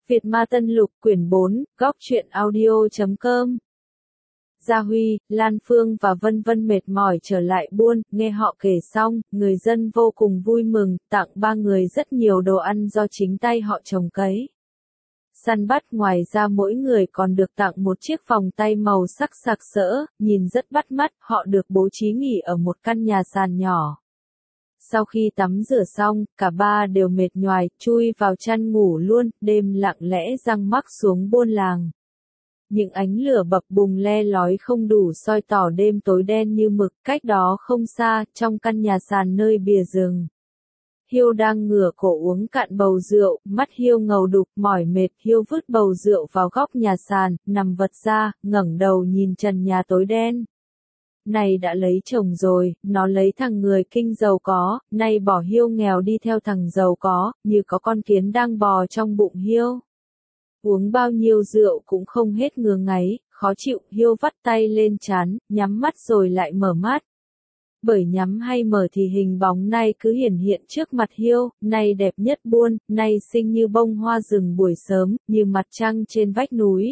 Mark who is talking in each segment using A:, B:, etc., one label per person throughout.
A: Việt Ma Tân Lục quyển 4, góc truyện audio.com. Gia Huy, Lan Phương và Vân Vân mệt mỏi trở lại buôn, nghe họ kể xong, người dân vô cùng vui mừng, tặng ba người rất nhiều đồ ăn do chính tay họ trồng cấy. Săn bắt ngoài ra mỗi người còn được tặng một chiếc vòng tay màu sắc sặc sỡ, nhìn rất bắt mắt, họ được bố trí nghỉ ở một căn nhà sàn nhỏ. Sau khi tắm rửa xong, cả ba đều mệt nhoài, chui vào chăn ngủ luôn, đêm lặng lẽ giăng mắc xuống buôn làng. Những ánh lửa bập bùng le lói không đủ soi tỏ đêm tối đen như mực, cách đó không xa, trong căn nhà sàn nơi bìa rừng. Hiêu đang ngửa cổ uống cạn bầu rượu, mắt Hiêu ngầu đục, mỏi mệt, Hiêu vứt bầu rượu vào góc nhà sàn, nằm vật ra, ngẩng đầu nhìn trần nhà tối đen. Này đã lấy chồng rồi, nó lấy thằng người kinh giàu có, nay bỏ Hiêu nghèo đi theo thằng giàu có, như có con kiến đang bò trong bụng Hiêu. Uống bao nhiêu rượu cũng không hết ngứa ngáy, khó chịu, Hiêu vắt tay lên trán, nhắm mắt rồi lại mở mắt. Bởi nhắm hay mở thì hình bóng nay cứ hiển hiện trước mặt Hiêu, nay đẹp nhất buôn, nay xinh như bông hoa rừng buổi sớm, như mặt trăng trên vách núi.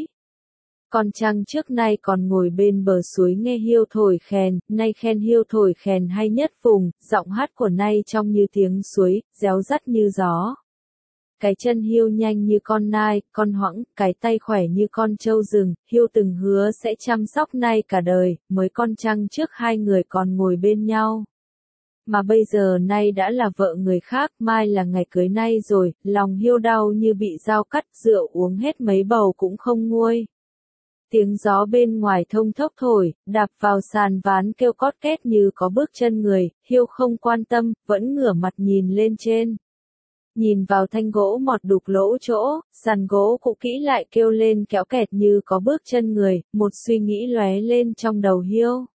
A: Con trăng trước nay còn ngồi bên bờ suối nghe Hiêu thổi khèn, nay khen Hiêu thổi khèn hay nhất vùng, giọng hát của nay trong như tiếng suối, réo rắt như gió. Cái chân Hiêu nhanh như con nai, con hoãng, cái tay khỏe như con trâu rừng, Hiêu từng hứa sẽ chăm sóc nay cả đời, mới con trăng trước hai người còn ngồi bên nhau. Mà bây giờ nay đã là vợ người khác, mai là ngày cưới nay rồi, lòng Hiêu đau như bị dao cắt, rượu uống hết mấy bầu cũng không nguôi. Tiếng gió bên ngoài thông thốc thổi, đạp vào sàn ván kêu cót két như có bước chân người, Hiêu không quan tâm, vẫn ngửa mặt nhìn lên trên. Nhìn vào thanh gỗ mọt đục lỗ chỗ, sàn gỗ cũ kỹ lại kêu lên kéo kẹt như có bước chân người, một suy nghĩ lóe lên trong đầu Hiêu.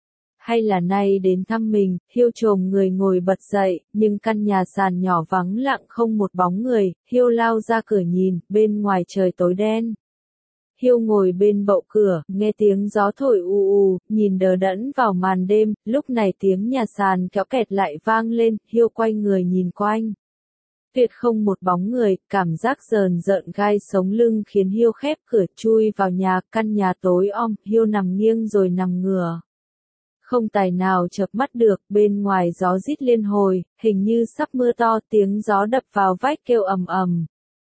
A: Hay là nay đến thăm mình, Hiêu chồm người ngồi bật dậy, nhưng căn nhà sàn nhỏ vắng lặng không một bóng người, Hiêu lao ra cửa nhìn, bên ngoài trời tối đen. Hiêu ngồi bên bậu cửa, nghe tiếng gió thổi u u, nhìn đờ đẫn vào màn đêm, lúc này tiếng nhà sàn kéo kẹt lại vang lên, Hiêu quay người nhìn quanh. Tuyệt không một bóng người, cảm giác rờn rợn gai sống lưng khiến Hiêu khép cửa chui vào nhà, căn nhà tối om, Hiêu nằm nghiêng rồi nằm ngửa. Không tài nào chợp mắt được, bên ngoài gió rít liên hồi, hình như sắp mưa to, tiếng gió đập vào vách kêu ầm ầm.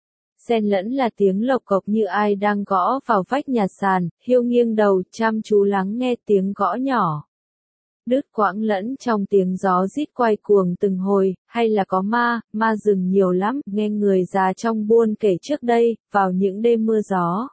A: Xen lẫn là tiếng lộc cộc như ai đang gõ vào vách nhà sàn, Hiêu nghiêng đầu, chăm chú lắng nghe tiếng gõ nhỏ. Đứt quãng lẫn trong tiếng gió rít quay cuồng từng hồi, hay là có ma rừng nhiều lắm, nghe người già trong buôn kể trước đây, vào những đêm mưa gió.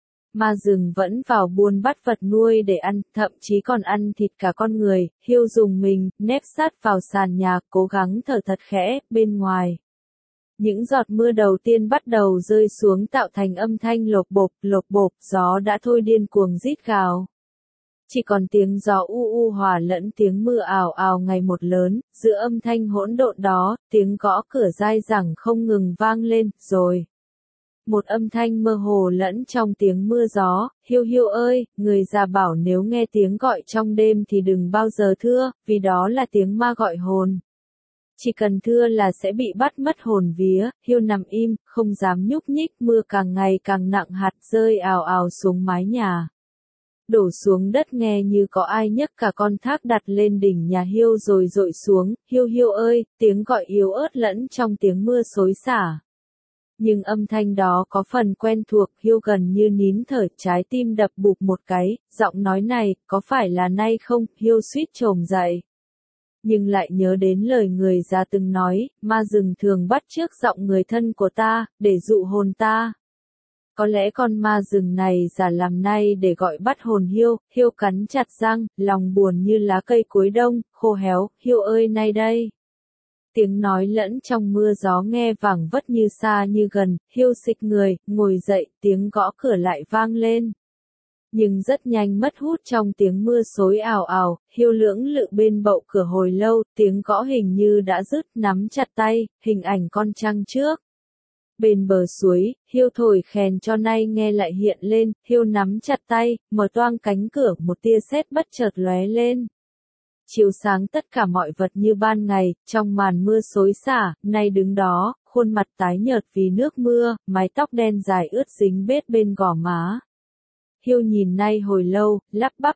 A: Ma rừng vẫn vào buôn bắt vật nuôi để ăn, thậm chí còn ăn thịt cả con người, Hiêu dùng mình, nép sát vào sàn nhà, cố gắng thở thật khẽ, bên ngoài. Những giọt mưa đầu tiên bắt đầu rơi xuống tạo thành âm thanh lộc bộp, gió đã thôi điên cuồng rít gào. Chỉ còn tiếng gió u hòa lẫn tiếng mưa ào ào ngày một lớn, giữa âm thanh hỗn độn đó, tiếng gõ cửa dai dẳng không ngừng vang lên, rồi. Một âm thanh mơ hồ lẫn trong tiếng mưa gió, Hiêu Hiêu ơi, người già bảo nếu nghe tiếng gọi trong đêm thì đừng bao giờ thưa, vì đó là tiếng ma gọi hồn. Chỉ cần thưa là sẽ bị bắt mất hồn vía, Hiêu nằm im, không dám nhúc nhích, mưa càng ngày càng nặng hạt rơi ào ào xuống mái nhà. Đổ xuống đất nghe như có ai nhấc cả con thác đặt lên đỉnh nhà Hiêu rồi dội xuống, Hiêu Hiêu ơi, tiếng gọi yếu ớt lẫn trong tiếng mưa xối xả. Nhưng âm thanh đó có phần quen thuộc, Hiêu gần như nín thở, trái tim đập bụp một cái, giọng nói này, có phải là nay không, Hiêu suýt chồm dậy. Nhưng lại nhớ đến lời người già từng nói, ma rừng thường bắt chước giọng người thân của ta, để dụ hồn ta. Có lẽ con ma rừng này giả làm nay để gọi bắt hồn Hiêu, Hiêu cắn chặt răng, lòng buồn như lá cây cuối đông, khô héo, Hiêu ơi nay đây. Tiếng nói lẫn trong mưa gió nghe vảng vất như xa như gần, Hiêu xịch người, ngồi dậy, tiếng gõ cửa lại vang lên. Nhưng rất nhanh mất hút trong tiếng mưa xối ào ào, Hiêu lưỡng lự bên bậu cửa hồi lâu, tiếng gõ hình như đã dứt, nắm chặt tay, hình ảnh con trăng trước. Bên bờ suối, Hiêu thổi khèn cho nay nghe lại hiện lên, Hiêu nắm chặt tay, mở toang cánh cửa, một tia sét bất chợt lóe lên. Chiếu sáng tất cả mọi vật như ban ngày, trong màn mưa xối xả, nay đứng đó, khuôn mặt tái nhợt vì nước mưa, mái tóc đen dài ướt dính bết bên gò má. Hiêu nhìn Nay hồi lâu, lắp bắp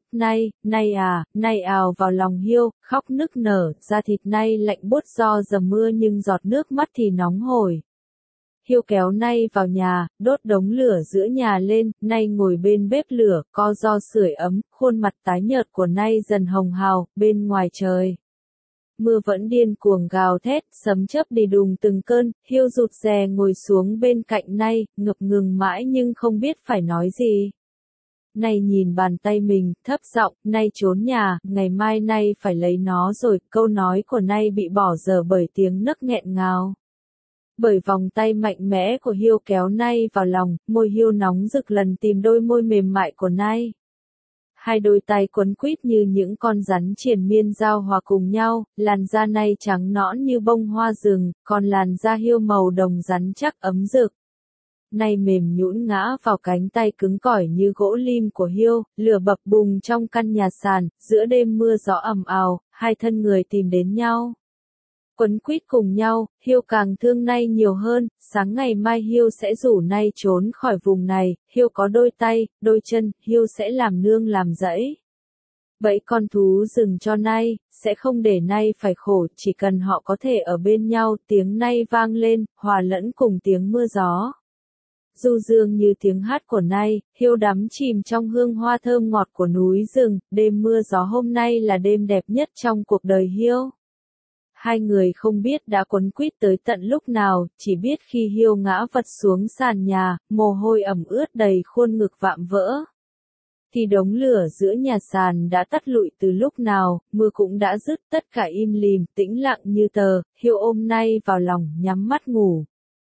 A: Nay ào vào lòng Hiêu, khóc nức nở, da thịt Nay lạnh buốt do dầm mưa nhưng giọt nước mắt thì nóng hổi. Hiêu kéo Nay vào nhà, đốt đống lửa giữa nhà lên, Nay ngồi bên bếp lửa, co ro sưởi ấm, khuôn mặt tái nhợt của Nay dần hồng hào, bên ngoài trời. Mưa vẫn điên cuồng gào thét, sấm chớp đi đùng từng cơn, Hiêu rụt rè ngồi xuống bên cạnh Nay, ngập ngừng mãi nhưng không biết phải nói gì. Nay nhìn bàn tay mình, thấp giọng, Nay trốn nhà, ngày mai Nay phải lấy nó rồi, câu nói của Nay bị bỏ dở bởi tiếng nấc nghẹn ngào. Bởi vòng tay mạnh mẽ của Hiêu kéo Nay vào lòng, môi Hiêu nóng rực lần tìm đôi môi mềm mại của Nay. Hai đôi tay quấn quýt như những con rắn triền miên giao hòa cùng nhau, làn da Nay trắng nõn như bông hoa rừng, còn làn da Hiêu màu đồng rắn chắc ấm rực. Nay mềm nhũn ngã vào cánh tay cứng cỏi như gỗ lim của Hiêu, lửa bập bùng trong căn nhà sàn, giữa đêm mưa gió ầm ào, hai thân người tìm đến nhau. Quấn quýt cùng nhau, Hiêu càng thương Nay nhiều hơn, sáng ngày mai Hiêu sẽ rủ Nay trốn khỏi vùng này, Hiêu có đôi tay, đôi chân, Hiêu sẽ làm nương làm rẫy. Bẫy con thú rừng cho Nay, sẽ không để Nay phải khổ, chỉ cần họ có thể ở bên nhau, tiếng Nay vang lên, hòa lẫn cùng tiếng mưa gió. Du dương như tiếng hát của Nay, Hiêu đắm chìm trong hương hoa thơm ngọt của núi rừng, đêm mưa gió hôm nay là đêm đẹp nhất trong cuộc đời Hiêu. Hai người không biết đã quấn quýt tới tận lúc nào, chỉ biết khi Hiêu ngã vật xuống sàn nhà, mồ hôi ẩm ướt đầy khuôn ngực vạm vỡ. Thì đống lửa giữa nhà sàn đã tắt lụi từ lúc nào, mưa cũng đã dứt, tất cả im lìm, tĩnh lặng như tờ, Hiêu ôm Nay vào lòng, nhắm mắt ngủ.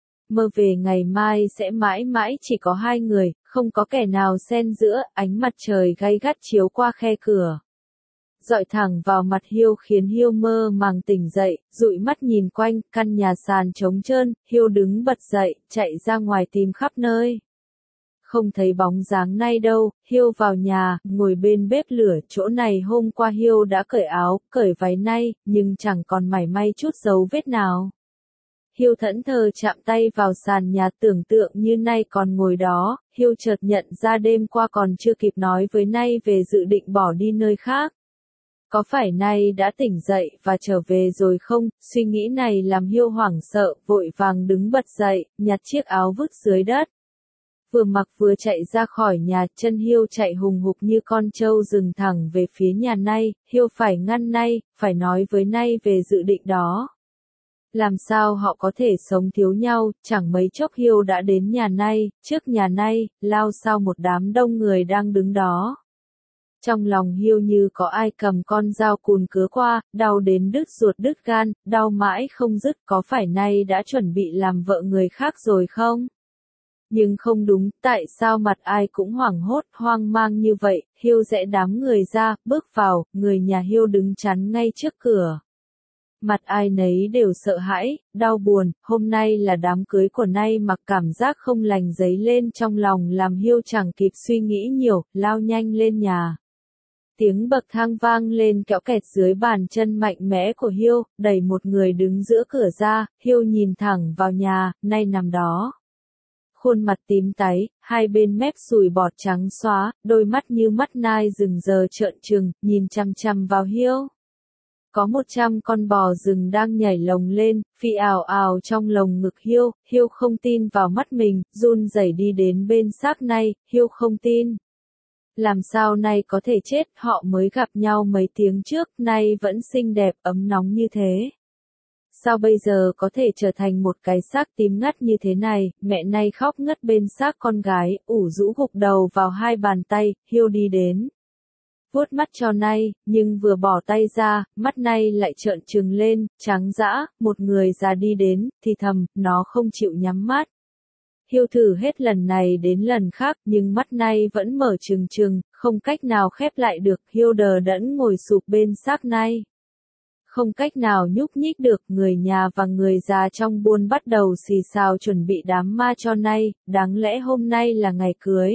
A: Mơ về ngày mai sẽ mãi mãi chỉ có hai người, không có kẻ nào xen giữa, ánh mặt trời gay gắt chiếu qua khe cửa. Dọi thẳng vào mặt Hiêu khiến Hiêu mơ màng tỉnh dậy, dụi mắt nhìn quanh, căn nhà sàn trống trơn, Hiêu đứng bật dậy, chạy ra ngoài tìm khắp nơi. Không thấy bóng dáng Nay đâu, Hiêu vào nhà, ngồi bên bếp lửa, chỗ này hôm qua Hiêu đã cởi áo, cởi váy Nay, nhưng chẳng còn mảy may chút dấu vết nào. Hiêu thẫn thờ chạm tay vào sàn nhà tưởng tượng như Nay còn ngồi đó, Hiêu chợt nhận ra đêm qua còn chưa kịp nói với Nay về dự định bỏ đi nơi khác. Có phải Nay đã tỉnh dậy và trở về rồi không? Suy nghĩ này làm Hiêu hoảng sợ, vội vàng đứng bật dậy, nhặt chiếc áo vứt dưới đất. Vừa mặc vừa chạy ra khỏi nhà, chân Hiêu chạy hùng hục như con trâu rừng thẳng về phía nhà Nay, Hiêu phải ngăn Nay, phải nói với Nay về dự định đó. Làm sao họ có thể sống thiếu nhau, chẳng mấy chốc Hiêu đã đến nhà Nay, trước nhà Nay, lao sao một đám đông người đang đứng đó. Trong lòng Hiêu như có ai cầm con dao cùn cứa qua, đau đến đứt ruột đứt gan, đau mãi không dứt, có phải Nay đã chuẩn bị làm vợ người khác rồi không? Nhưng không đúng, tại sao mặt ai cũng hoảng hốt, hoang mang như vậy, Hiêu rẽ đám người ra, bước vào, người nhà Hiêu đứng chắn ngay trước cửa. Mặt ai nấy đều sợ hãi, đau buồn, hôm nay là đám cưới của Nay mà cảm giác không lành dấy lên trong lòng làm Hiêu chẳng kịp suy nghĩ nhiều, lao nhanh lên nhà. Tiếng bậc thang vang lên kéo kẹt dưới bàn chân mạnh mẽ của Hiêu, đẩy một người đứng giữa cửa ra, Hiêu nhìn thẳng vào nhà, Nay nằm đó. Khuôn mặt tím tái, hai bên mép sùi bọt trắng xóa, đôi mắt như mắt nai rừng rờ trợn trừng, nhìn chằm chằm vào Hiêu. Có 100 con bò rừng đang nhảy lồng lên, phi ào ào trong lồng ngực Hiêu, Hiêu không tin vào mắt mình, run rẩy đi đến bên xác Nay, Hiêu không tin. Làm sao Nay có thể chết, họ mới gặp nhau mấy tiếng trước, Nay vẫn xinh đẹp, ấm nóng như thế. Sao bây giờ có thể trở thành một cái xác tím ngắt như thế này, mẹ Nay khóc ngất bên xác con gái, ủ rũ gục đầu vào hai bàn tay, Hiêu đi đến. Vuốt mắt cho Nay, nhưng vừa bỏ tay ra, mắt Nay lại trợn trừng lên, trắng dã, một người già đi đến, thì thầm, nó không chịu nhắm mắt. Hiêu thử hết lần này đến lần khác, nhưng mắt Nay vẫn mở trừng trừng, không cách nào khép lại được, Hiêu đờ đẫn ngồi sụp bên xác Nay. Không cách nào nhúc nhích được, người nhà và người già trong buôn bắt đầu xì xào chuẩn bị đám ma cho Nay, đáng lẽ hôm nay là ngày cưới.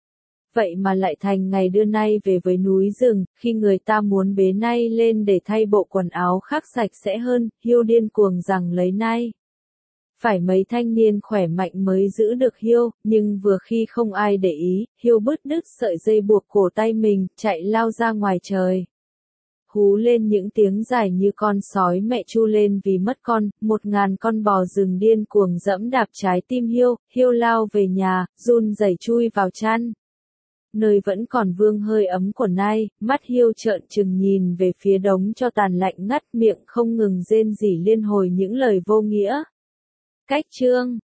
A: Vậy mà lại thành ngày đưa Nay về với núi rừng, khi người ta muốn bế Nay lên để thay bộ quần áo khác sạch sẽ hơn, Hiêu điên cuồng rằng lấy Nay. Phải mấy thanh niên khỏe mạnh mới giữ được Hiêu, nhưng vừa khi không ai để ý, Hiêu bứt đứt sợi dây buộc cổ tay mình, chạy lao ra ngoài trời. Hú lên những tiếng dài như con sói mẹ chu lên vì mất con, 1000 con bò rừng điên cuồng dẫm đạp trái tim Hiêu, Hiêu lao về nhà, run rẩy chui vào chăn. Nơi vẫn còn vương hơi ấm của Nai, mắt Hiêu trợn trừng nhìn về phía đống tro tàn lạnh ngắt, miệng không ngừng rên rỉ liên hồi những lời vô nghĩa. Cách chương